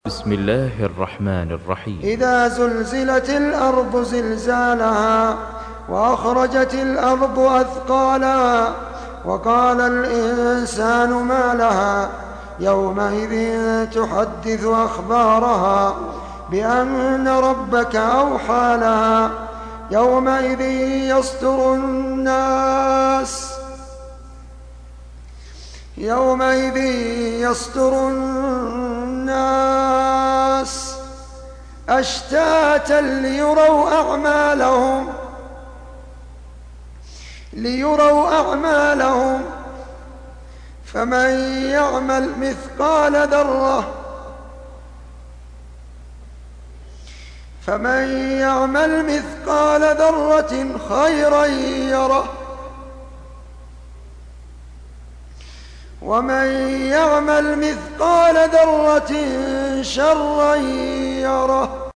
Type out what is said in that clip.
بسم الله الرحمن الرحيم. إذا زلزلت الأرض زلزالها وأخرجت الأرض أثقالها وقال الإنسان ما لها يومئذ تحدث أخبارها بأن ربك أوحى لها يومئذ يصدر الناس أشتاتا ليروا أعمالهم فمن يعمل مثقال ذرة خيرا يره ومن يعمل مثقال ذرة شرا يره.